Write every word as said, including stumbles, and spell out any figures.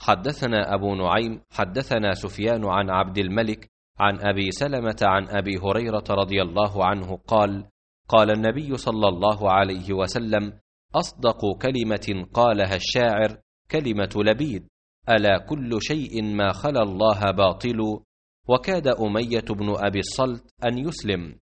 حدثنا أبو نعيم حدثنا سفيان عن عبد الملك عن أبي سلمة عن أبي هريرة رضي الله عنه قال: قال النبي صلى الله عليه وسلم: أصدق كلمة قالها الشاعر كلمة لبيد: ألا كل شيء ما خلا الله باطل. وكاد أمية بن أبي الصلت أن يسلم،